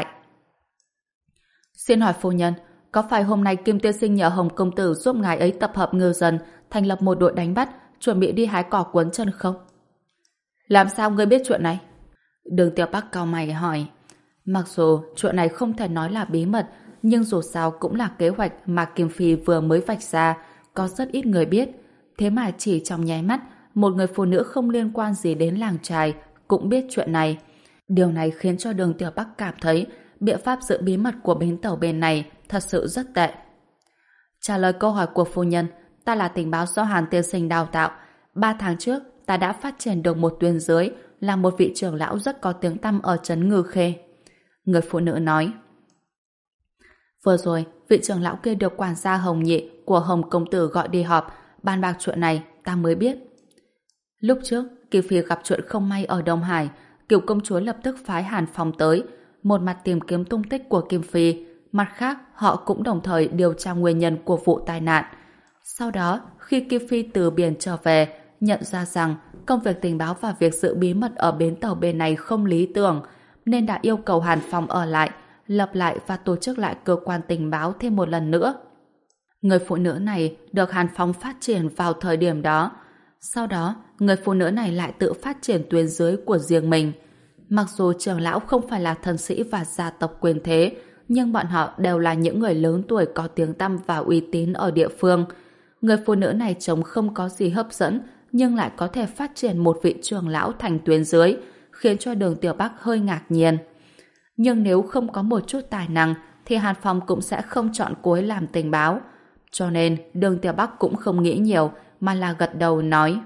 Xin hỏi phu nhân, có phải hôm nay Kim tiên sinh nhờ Hồng công tử giúp ngài ấy tập hợp ngư dân, thành lập một đội đánh bắt, chuẩn bị đi hái cỏ cuốn chân không? Làm sao ngươi biết chuyện này? Đường Tiểu Bắc cau mày hỏi. Mặc dù chuyện này không thể nói là bí mật, nhưng dù sao cũng là kế hoạch mà Kim Phi vừa mới vạch ra, có rất ít người biết. Thế mà chỉ trong nháy mắt, một người phụ nữ không liên quan gì đến làng trài cũng biết chuyện này. Điều này khiến cho Đường Tiểu Bắc cảm thấy biện pháp giữ bí mật của bến tàu bên này thật sự rất tệ. Trả lời câu hỏi của phu nhân, ta là tình báo do Hàn tiên sinh đào tạo. Ba tháng trước, ta đã phát triển được một tuyến dưới, là một vị trưởng lão rất có tiếng tăm ở trấn Ngư Khê. Người phụ nữ nói. Vừa rồi, vị trưởng lão kia được quản gia Hồng Nhị của Hồng công tử gọi đi họp, bàn bạc chuyện này, ta mới biết. Lúc trước, Kiều Phi gặp chuyện không may ở Đông Hải, Kiều công chúa lập tức phái Hàn Phong tới, một mặt tìm kiếm tung tích của Kim Phi, mặt khác họ cũng đồng thời điều tra nguyên nhân của vụ tai nạn. Sau đó, khi Kim Phi từ biển trở về, nhận ra rằng công việc tình báo và việc giữ bí mật ở bến tàu bên này không lý tưởng, nên đã yêu cầu Hàn Phong ở lại, lập lại và tổ chức lại cơ quan tình báo thêm một lần nữa. Người phụ nữ này được Hàn Phong phát triển vào thời điểm đó. Sau đó, người phụ nữ này lại tự phát triển tuyến dưới của riêng mình. Mặc dù trưởng lão không phải là thần sĩ và gia tộc quyền thế, nhưng bọn họ đều là những người lớn tuổi có tiếng tăm và uy tín ở địa phương. Người phụ nữ này trông không có gì hấp dẫn, nhưng lại có thể phát triển một vị trưởng lão thành tuyến dưới, khiến cho Đường Tiểu Bắc hơi ngạc nhiên. Nhưng nếu không có một chút tài năng, thì Hàn Phong cũng sẽ không chọn cô ấy làm tình báo. Cho nên, Đường Tiểu Bắc cũng không nghĩ nhiều, mà là gật đầu nói.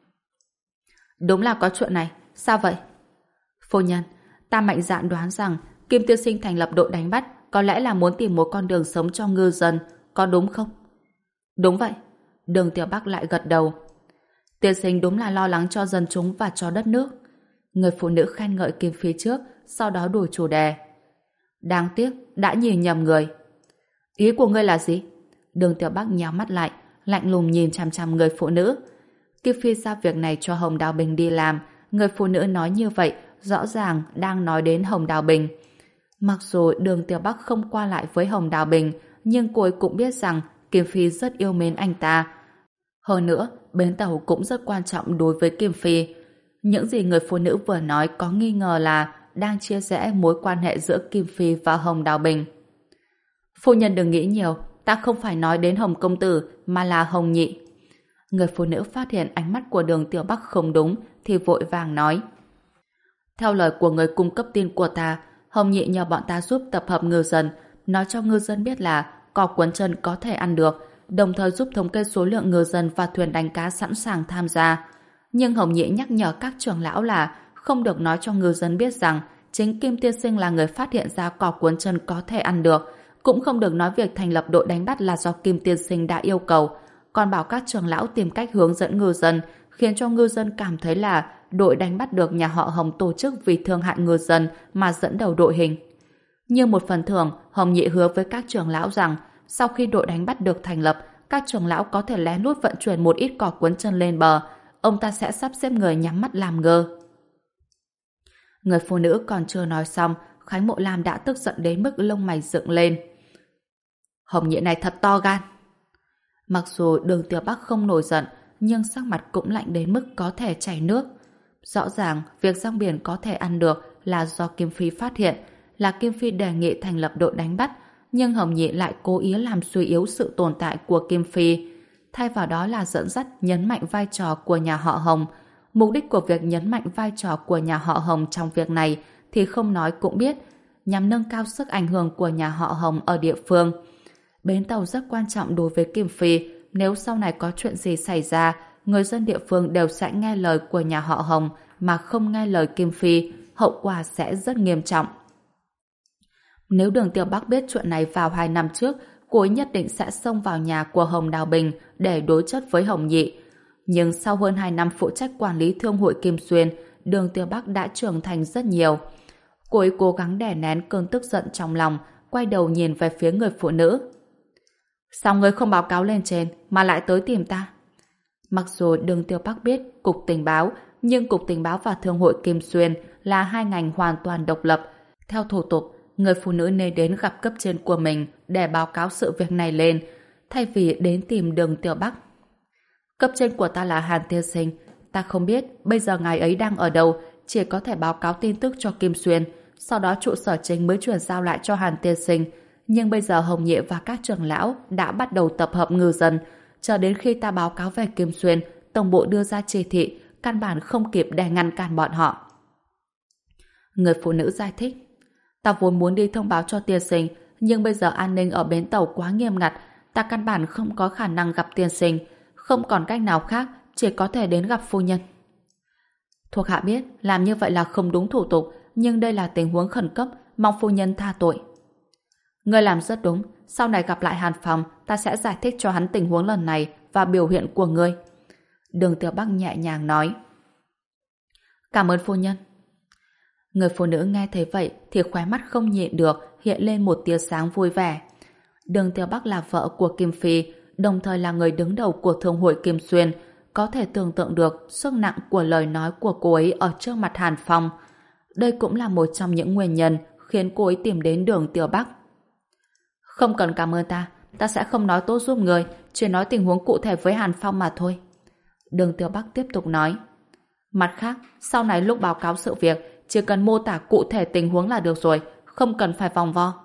Đúng là có chuyện này, sao vậy? Phu nhân, ta mạnh dạn đoán rằng Kim tiên sinh thành lập đội đánh bắt có lẽ là muốn tìm một con đường sống cho ngư dân, có đúng không? Đúng vậy. Đường Tiểu Bắc lại gật đầu. Tiên sinh đúng là lo lắng cho dân chúng và cho đất nước. Người phụ nữ khen ngợi Kim Phi trước, sau đó đổi chủ đề. Đáng tiếc, đã nhìn nhầm người. Ý của ngươi là gì? Đường Tiểu Bắc nhíu mắt lại, lạnh lùng nhìn chằm chằm người phụ nữ. Kim Phi giao việc này cho Hồng Đào Bình đi làm, người phụ nữ nói như vậy rõ ràng đang nói đến Hồng Đào Bình. Mặc dù Đường Tiểu Bắc không qua lại với Hồng Đào Bình, nhưng cô ấy cũng biết rằng Kim Phi rất yêu mến anh ta. Hơn nữa, bến tàu cũng rất quan trọng đối với Kim Phi. Những gì người phụ nữ vừa nói có nghi ngờ là đang chia rẽ mối quan hệ giữa Kim Phi và Hồng Đào Bình. Phu nhân đừng nghĩ nhiều, ta không phải nói đến Hồng công tử mà là Hồng Nhị. Người phụ nữ phát hiện ánh mắt của Đường Tiểu Bắc không đúng thì vội vàng nói. Theo lời của người cung cấp tin của ta, Hồng Nhị nhờ bọn ta giúp tập hợp ngư dân, nói cho ngư dân biết là cỏ cuốn chân có thể ăn được, đồng thời giúp thống kê số lượng ngư dân và thuyền đánh cá sẵn sàng tham gia. Nhưng Hồng Nhị nhắc nhở các trưởng lão là không được nói cho ngư dân biết rằng chính Kim tiên sinh là người phát hiện ra cỏ cuốn chân có thể ăn được, cũng không được nói việc thành lập đội đánh bắt là do Kim tiên sinh đã yêu cầu, còn bảo các trưởng lão tìm cách hướng dẫn ngư dân, khiến cho ngư dân cảm thấy là đội đánh bắt được nhà họ Hồng tổ chức vì thương hại ngư dân mà dẫn đầu đội hình. Như một phần thưởng, Hồng Nhị hứa với các trưởng lão rằng sau khi đội đánh bắt được thành lập, các trưởng lão có thể lén lút vận chuyển một ít cỏ cuốn chân lên bờ, ông ta sẽ sắp xếp người nhắm mắt làm ngơ. Người phụ nữ còn chưa nói xong, Khánh Mộ Lam đã tức giận đến mức lông mày dựng lên. Hồng Nhị này thật to gan. Mặc dù Đường Tiểu Bắc không nổi giận, nhưng sắc mặt cũng lạnh đến mức có thể chảy nước. Rõ ràng, việc rong biển có thể ăn được là do Kim Phi phát hiện, là Kim Phi đề nghị thành lập đội đánh bắt, nhưng Hồng Nhị lại cố ý làm suy yếu sự tồn tại của Kim Phi. Thay vào đó là dẫn dắt nhấn mạnh vai trò của nhà họ Hồng. Mục đích của việc nhấn mạnh vai trò của nhà họ Hồng trong việc này thì không nói cũng biết, nhằm nâng cao sức ảnh hưởng của nhà họ Hồng ở địa phương. Bến tàu rất quan trọng đối với Kim Phi, nếu sau này có chuyện gì xảy ra, người dân địa phương đều sẽ nghe lời của nhà họ Hồng mà không nghe lời Kim Phi, hậu quả sẽ rất nghiêm trọng. Nếu Đường Tiểu Bắc biết chuyện này vào hai năm trước, cô ấy nhất định sẽ xông vào nhà của Hồng Đào Bình để đối chất với Hồng Nhị. Nhưng sau hơn hai năm phụ trách quản lý thương hội Kim Xuyên, Đường Tiểu Bắc đã trưởng thành rất nhiều. Cô ấy cố gắng đè nén cơn tức giận trong lòng, quay đầu nhìn về phía người phụ nữ. Sao ngươi không báo cáo lên trên mà lại tới tìm ta? Mặc dù Đường Tiểu Bắc biết Cục Tình báo, nhưng Cục Tình báo và Thương hội Kim Xuyên là hai ngành hoàn toàn độc lập. Theo thủ tục, người phụ nữ nên đến gặp cấp trên của mình để báo cáo sự việc này lên, thay vì đến tìm Đường Tiểu Bắc. Cấp trên của ta là Hàn Tiên Sinh, ta không biết bây giờ ngài ấy đang ở đâu, chỉ có thể báo cáo tin tức cho Kim Xuyên, sau đó trụ sở chính mới chuyển giao lại cho Hàn Tiên Sinh. Nhưng bây giờ Hồng Nhị và các trưởng lão đã bắt đầu tập hợp ngư dân, chờ đến khi ta báo cáo về Kim Xuyên, tổng bộ đưa ra chỉ thị, căn bản không kịp để ngăn cản bọn họ. Người phụ nữ giải thích, ta vốn muốn đi thông báo cho tiên sinh, nhưng bây giờ an ninh ở bến tàu quá nghiêm ngặt, ta căn bản không có khả năng gặp tiên sinh, không còn cách nào khác, chỉ có thể đến gặp phu nhân. Thuộc hạ biết làm như vậy là không đúng thủ tục, nhưng đây là tình huống khẩn cấp, mong phu nhân tha tội. Ngươi làm rất đúng, sau này gặp lại Hàn Phòng, ta sẽ giải thích cho hắn tình huống lần này và biểu hiện của ngươi. Đường Tiểu Bắc nhẹ nhàng nói. Cảm ơn phu nhân. Người phụ nữ nghe thấy vậy thì khóe mắt không nhịn được, hiện lên một tia sáng vui vẻ. Đường Tiểu Bắc là vợ của Kim Phi, đồng thời là người đứng đầu của Thương hội Kim Xuyên, có thể tưởng tượng được sức nặng của lời nói của cô ấy ở trước mặt Hàn Phong. Đây cũng là một trong những nguyên nhân khiến cô ấy tìm đến Đường Tiểu Bắc. Không cần cảm ơn ta, ta sẽ không nói tốt giúp người, chỉ nói tình huống cụ thể với Hàn Phong mà thôi. Đường Tiểu Bắc tiếp tục nói. Mặt khác, sau này lúc báo cáo sự việc, chỉ cần mô tả cụ thể tình huống là được rồi, không cần phải vòng vo.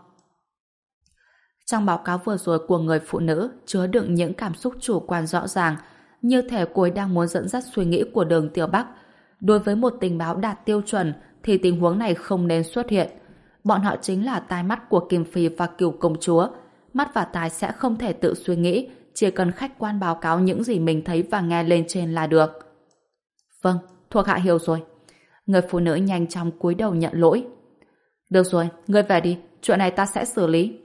Trong báo cáo vừa rồi của người phụ nữ chứa đựng những cảm xúc chủ quan rõ ràng, như thể cô ấy đang muốn dẫn dắt suy nghĩ của Đường Tiểu Bắc. Đối với một tình báo đạt tiêu chuẩn thì tình huống này không nên xuất hiện. Bọn họ chính là tai mắt của Kim Phi và Cửu Công Chúa. Mắt và tai sẽ không thể tự suy nghĩ, chỉ cần khách quan báo cáo những gì mình thấy và nghe lên trên là được. Vâng, thuộc hạ hiểu rồi. Người phụ nữ nhanh chóng cúi đầu nhận lỗi. Được rồi, ngươi về đi, chuyện này ta sẽ xử lý.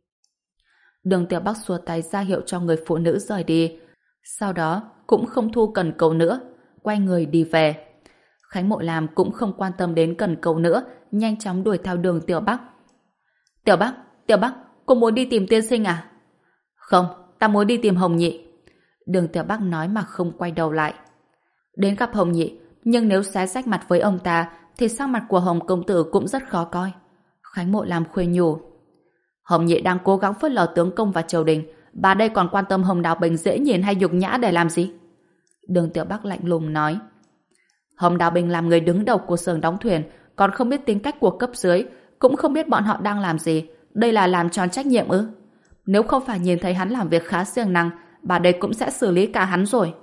Đường Tiểu Bắc xua tay ra hiệu cho người phụ nữ rời đi. Sau đó cũng không thu cần cầu nữa, quay người đi về. Khánh Mộ Lam cũng không quan tâm đến cần cầu nữa, nhanh chóng đuổi theo Đường Tiểu Bắc. Tiểu Bắc, Tiểu Bắc, cô muốn đi tìm tiên sinh à? Không, ta muốn đi tìm Hồng Nhị. Đường Tiểu Bắc nói mà không quay đầu lại. Đến gặp Hồng Nhị, nhưng nếu xé rách mặt với ông ta thì sắc mặt của Hồng công tử cũng rất khó coi. Khánh Mộ Lam khuyên nhủ. Hồng Nhị đang cố gắng phớt lờ tướng công và triều đình, bà đây còn quan tâm Hồng Đào Bình dễ nhìn hay nhục nhã để làm gì? Đường Tiểu Bắc lạnh lùng nói. Hồng Đào Bình làm người đứng đầu của xưởng đóng thuyền, còn không biết tính cách của cấp dưới, cũng không biết bọn họ đang làm gì. Đây là làm tròn trách nhiệm ư? Nếu không phải nhìn thấy hắn làm việc khá siêng năng, bà đây cũng sẽ xử lý cả hắn rồi.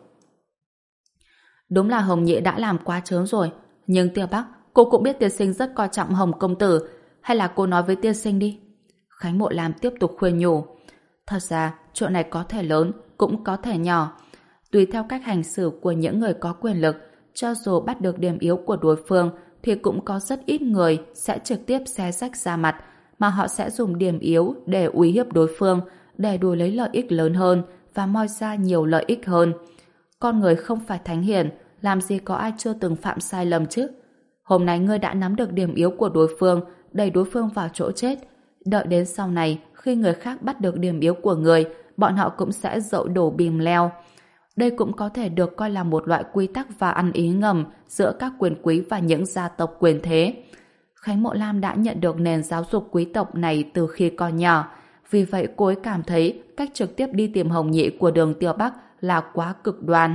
Đúng là Hồng Nhị đã làm quá trớn rồi, nhưng Tiểu Bắc, cô cũng biết tiên sinh rất coi trọng Hồng công tử, hay là cô nói với tiên sinh đi? Khánh Mộ Lam tiếp tục khuyên nhủ. Thật ra, chuyện này có thể lớn, cũng có thể nhỏ. Tùy theo cách hành xử của những người có quyền lực, cho dù bắt được điểm yếu của đối phương, thì cũng có rất ít người sẽ trực tiếp xé rách ra mặt, mà họ sẽ dùng điểm yếu để uy hiếp đối phương, để đuổi lấy lợi ích lớn hơn và moi ra nhiều lợi ích hơn. Con người không phải thánh hiền, làm gì có ai chưa từng phạm sai lầm chứ? Hôm nay ngươi đã nắm được điểm yếu của đối phương, đẩy đối phương vào chỗ chết. Đợi đến sau này, khi người khác bắt được điểm yếu của người, bọn họ cũng sẽ dậu đổ bìm leo. Đây cũng có thể được coi là một loại quy tắc và ăn ý ngầm giữa các quyền quý và những gia tộc quyền thế. Khánh Mộ Lam đã nhận được nền giáo dục quý tộc này từ khi còn nhỏ, vì vậy cô ấy cảm thấy cách trực tiếp đi tìm Hồng Nhị của Đường Tiêu Bắc là quá cực đoan.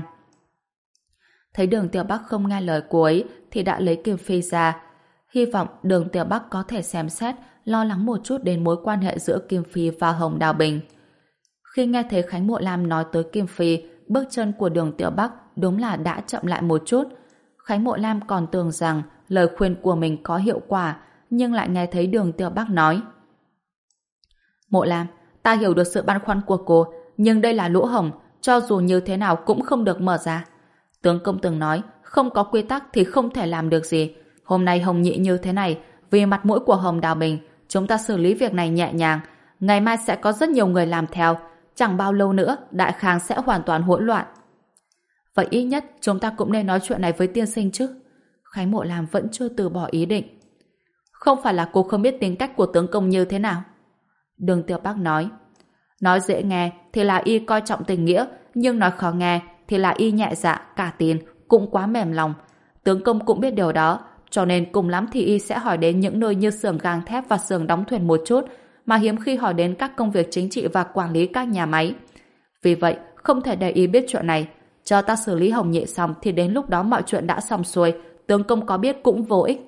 Thấy Đường Tiêu Bắc không nghe lời cô ấy thì đã lấy Kim Phi ra. Hy vọng Đường Tiêu Bắc có thể xem xét, lo lắng một chút đến mối quan hệ giữa Kim Phi và Hồng Đào Bình. Khi nghe thấy Khánh Mộ Lam nói tới Kim Phi, bước chân của Đường Tiêu Bắc đúng là đã chậm lại một chút. Khánh Mộ Lam còn tưởng rằng lời khuyên của mình có hiệu quả, nhưng lại nghe thấy Đường Tiêu Bắc nói: Mộ Lam, ta hiểu được sự băn khoăn của cô, nhưng đây là lỗ hổng, cho dù như thế nào cũng không được mở ra. Tướng công từng nói, không có quy tắc thì không thể làm được gì. Hôm nay Hồng Nhị như thế này, vì mặt mũi của Hồng Đào Bình, chúng ta xử lý việc này nhẹ nhàng. Ngày mai sẽ có rất nhiều người làm theo, chẳng bao lâu nữa Đại Khang sẽ hoàn toàn hỗn loạn. Vậy ít nhất chúng ta cũng nên nói chuyện này với tiên sinh chứ. Khánh Mộ Lam vẫn chưa từ bỏ ý định. Không phải là cô không biết tính cách của tướng công như thế nào. Đường Tiêu Bắc nói, nói dễ nghe thì là y coi trọng tình nghĩa, nhưng nói khó nghe thì là y nhẹ dạ, cả tin, cũng quá mềm lòng. Tướng công cũng biết điều đó, cho nên cùng lắm thì y sẽ hỏi đến những nơi như xưởng gang thép và xưởng đóng thuyền một chút, mà hiếm khi hỏi đến các công việc chính trị và quản lý các nhà máy. Vì vậy, không thể để y biết chuyện này. Cho ta xử lý Hồng Nhị xong thì đến lúc đó mọi chuyện đã xong xuôi, tướng công có biết cũng vô ích.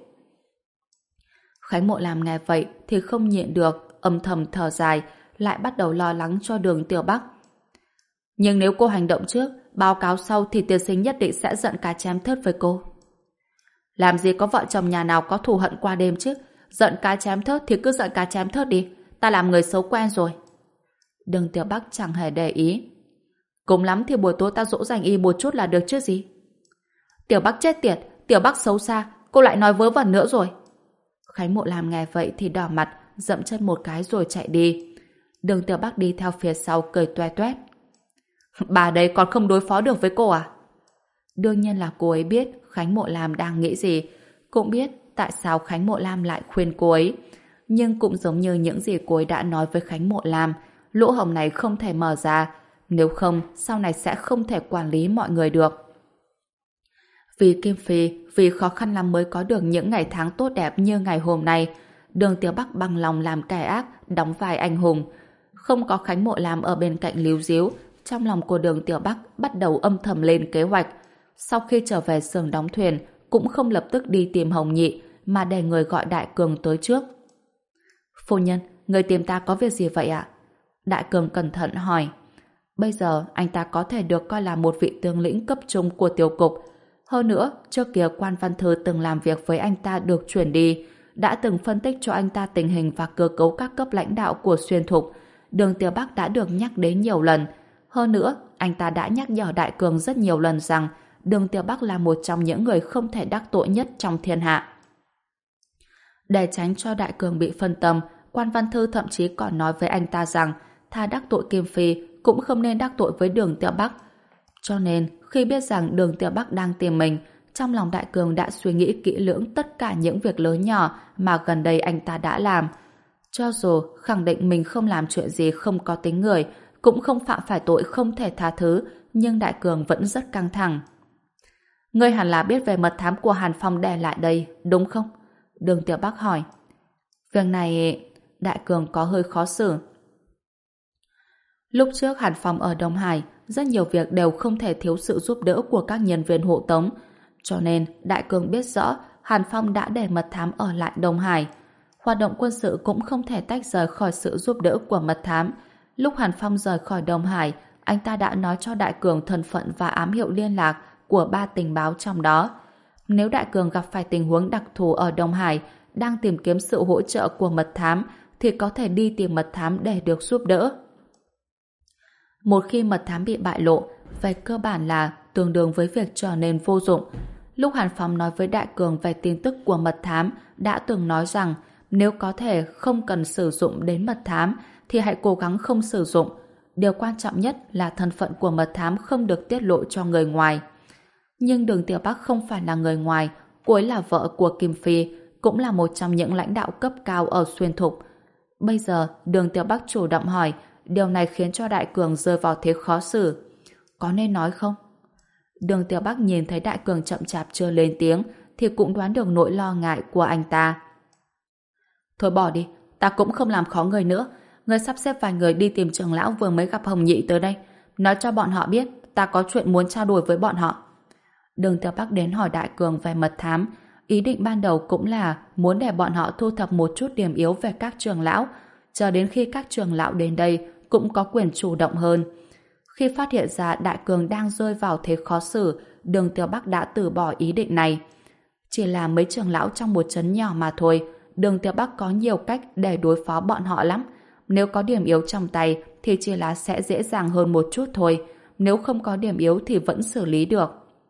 Khánh Mộ Lam nghe vậy thì không nhịn được, âm thầm thở dài, lại bắt đầu lo lắng cho Đường Tiêu Bắc. Nhưng nếu cô hành động trước, báo cáo sau thì tiên sinh nhất định sẽ giận cá chém thớt với cô. Làm gì có vợ chồng nhà nào có thù hận qua đêm chứ? Giận cá chém thớt thì cứ giận cá chém thớt đi, ta làm người xấu quen rồi. Đường Tiêu Bắc chẳng hề để ý. Cùng lắm thì buổi tối ta dỗ dành y một chút là được chứ gì. Tiểu Bắc chết tiệt, Tiểu Bắc xấu xa, cô lại nói vớ vẩn nữa rồi. Khánh Mộ Lam nghe vậy thì đỏ mặt, dậm chân một cái rồi chạy đi. Đường Tiêu Bắc đi theo phía sau cười toe toét. Bà đây còn không đối phó được với cô à? Đương nhiên là cô ấy biết Khánh Mộ Lam đang nghĩ gì, cũng biết tại sao Khánh Mộ Lam lại khuyên cô ấy. Nhưng cũng giống như những gì cô ấy đã nói với Khánh Mộ Lam, lỗ hổng này không thể mở ra, nếu không sau này sẽ không thể quản lý mọi người được. Vì Kim Phi, vì khó khăn lắm mới có được những ngày tháng tốt đẹp như ngày hôm nay, Đường Tiêu Bắc bằng lòng làm kẻ ác, đóng vai anh hùng. Không có Khánh Mộ Lam ở bên cạnh líu díu, trong lòng của Đường Tiêu Bắc bắt đầu âm thầm lên kế hoạch. Sau khi trở về xưởng đóng thuyền, cũng không lập tức đi tìm Hồng Nhị, mà để người gọi Đại Cường tới trước. Phu nhân, người tìm ta có việc gì vậy ạ? Đại Cường cẩn thận hỏi. Bây giờ anh ta có thể được coi là một vị tướng lĩnh cấp trung của tiểu cục. Hơn nữa, trước kia Quan Văn Thư từng làm việc với anh ta được chuyển đi, đã từng phân tích cho anh ta tình hình và cơ cấu các cấp lãnh đạo của Xuyên Thục. Đường Tiêu Bắc đã được nhắc đến nhiều lần. Hơn nữa, anh ta đã nhắc nhở Đại Cường rất nhiều lần rằng Đường Tiêu Bắc là một trong những người không thể đắc tội nhất trong thiên hạ. Để tránh cho Đại Cường bị phân tâm, Quan Văn Thư thậm chí còn nói với anh ta rằng thà đắc tội Kim Phi cũng không nên đắc tội với Đường Tiêu Bắc. Cho nên, khi biết rằng Đường Tiêu Bắc đang tìm mình, trong lòng Đại Cường đã suy nghĩ kỹ lưỡng tất cả những việc lớn nhỏ mà gần đây anh ta đã làm. Cho dù khẳng định mình không làm chuyện gì không có tính người, cũng không phạm phải tội không thể tha thứ, nhưng Đại Cường vẫn rất căng thẳng. Ngươi hẳn là biết về mật thám của Hàn Phong để lại đây, đúng không? Đường Tiêu Bắc hỏi. Việc này... Đại Cường có hơi khó xử. Lúc trước Hàn Phong ở Đông Hải, rất nhiều việc đều không thể thiếu sự giúp đỡ của các nhân viên hộ tống. Cho nên, Đại Cường biết rõ Hàn Phong đã để mật thám ở lại Đông Hải. Hoạt động quân sự cũng không thể tách rời khỏi sự giúp đỡ của mật thám. Lúc Hàn Phong rời khỏi Đông Hải, anh ta đã nói cho Đại Cường thân phận và ám hiệu liên lạc của ba tình báo trong đó. Nếu Đại Cường gặp phải tình huống đặc thù ở Đông Hải, đang tìm kiếm sự hỗ trợ của mật thám, thì có thể đi tìm mật thám để được giúp đỡ. Một khi mật thám bị bại lộ, về cơ bản là tương đương với việc trở nên vô dụng. Lúc Hàn Phong nói với Đại Cường về tin tức của mật thám, đã từng nói rằng nếu có thể không cần sử dụng đến mật thám, thì hãy cố gắng không sử dụng. Điều quan trọng nhất là thân phận của mật thám không được tiết lộ cho người ngoài. Nhưng Đường Tiêu Bắc không phải là người ngoài, cô ấy là vợ của Kim Phi, cũng là một trong những lãnh đạo cấp cao ở Xuyên Thục. Bây giờ, Đường Tiêu Bắc chủ động hỏi, điều này khiến cho Đại Cường rơi vào thế khó xử. Có nên nói không? Đường Tiểu Bắc nhìn thấy Đại Cường chậm chạp chưa lên tiếng thì cũng đoán được nỗi lo ngại của anh ta. Thôi bỏ đi, ta cũng không làm khó người nữa. Người sắp xếp vài người đi tìm trưởng lão vừa mới gặp Hồng Nhị tới đây. Nói cho bọn họ biết ta có chuyện muốn trao đổi với bọn họ. Đường Tiểu Bắc đến hỏi Đại Cường về mật thám. Ý định ban đầu cũng là muốn để bọn họ thu thập một chút điểm yếu về các trưởng lão, chờ đến khi các trưởng lão đến đây cũng có quyền chủ động hơn. Khi phát hiện ra Đại Cường đang rơi vào thế khó xử, Đường Tiểu Bắc đã từ bỏ ý định này. Chỉ là mấy trưởng lão trong một trấn nhỏ mà thôi, Đường Tiểu Bắc có nhiều cách để đối phó bọn họ lắm. Nếu có điểm yếu trong tay thì chỉ là sẽ dễ dàng hơn một chút thôi. Nếu không có điểm yếu thì vẫn xử lý được.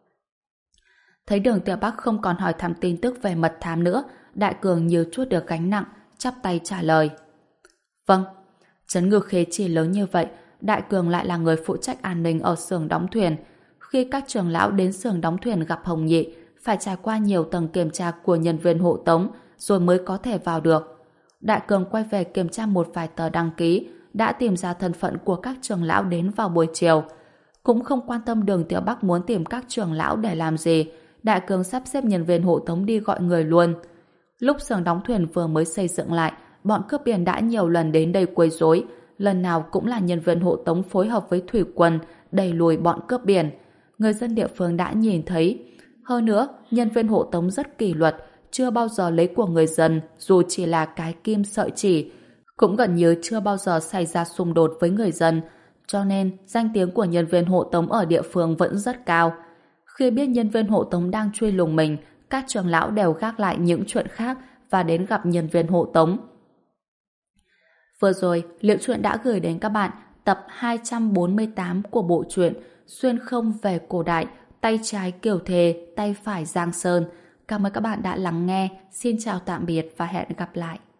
Thấy Đường Tiểu Bắc không còn hỏi thăm tin tức về mật thám nữa, Đại Cường như trút được gánh nặng, chắp tay trả lời. Vâng. Trấn Ngư Khê chỉ lớn như vậy, Đại Cường lại là người phụ trách an ninh ở xưởng đóng thuyền. Khi các trưởng lão đến xưởng đóng thuyền gặp Hồng Nhị, phải trải qua nhiều tầng kiểm tra của nhân viên hộ tống rồi mới có thể vào được. Đại Cường quay về kiểm tra một vài tờ đăng ký, đã tìm ra thân phận của các trưởng lão đến vào buổi chiều. Cũng không quan tâm Đường Tiểu Bắc muốn tìm các trưởng lão để làm gì, Đại Cường sắp xếp nhân viên hộ tống đi gọi người luôn. Lúc xưởng đóng thuyền vừa mới xây dựng lại, bọn cướp biển đã nhiều lần đến đây quấy rối, lần nào cũng là nhân viên hộ tống phối hợp với thủy quân đẩy lùi bọn cướp biển. Người dân địa phương đã nhìn thấy. Hơn nữa, nhân viên hộ tống rất kỷ luật, chưa bao giờ lấy của người dân dù chỉ là cái kim sợi chỉ, cũng gần như chưa bao giờ xảy ra xung đột với người dân, cho nên danh tiếng của nhân viên hộ tống ở địa phương vẫn rất cao. Khi biết nhân viên hộ tống đang truy lùng mình, các trưởng lão đều gác lại những chuyện khác và đến gặp nhân viên hộ tống. Vừa rồi, Liệu Truyện đã gửi đến các bạn tập hai trăm bốn mươi tám của bộ truyện Xuyên không về cổ đại, tay trái Kiều Thề, tay phải Giang Sơn. Cảm ơn các bạn đã lắng nghe. Xin chào tạm biệt và hẹn gặp lại.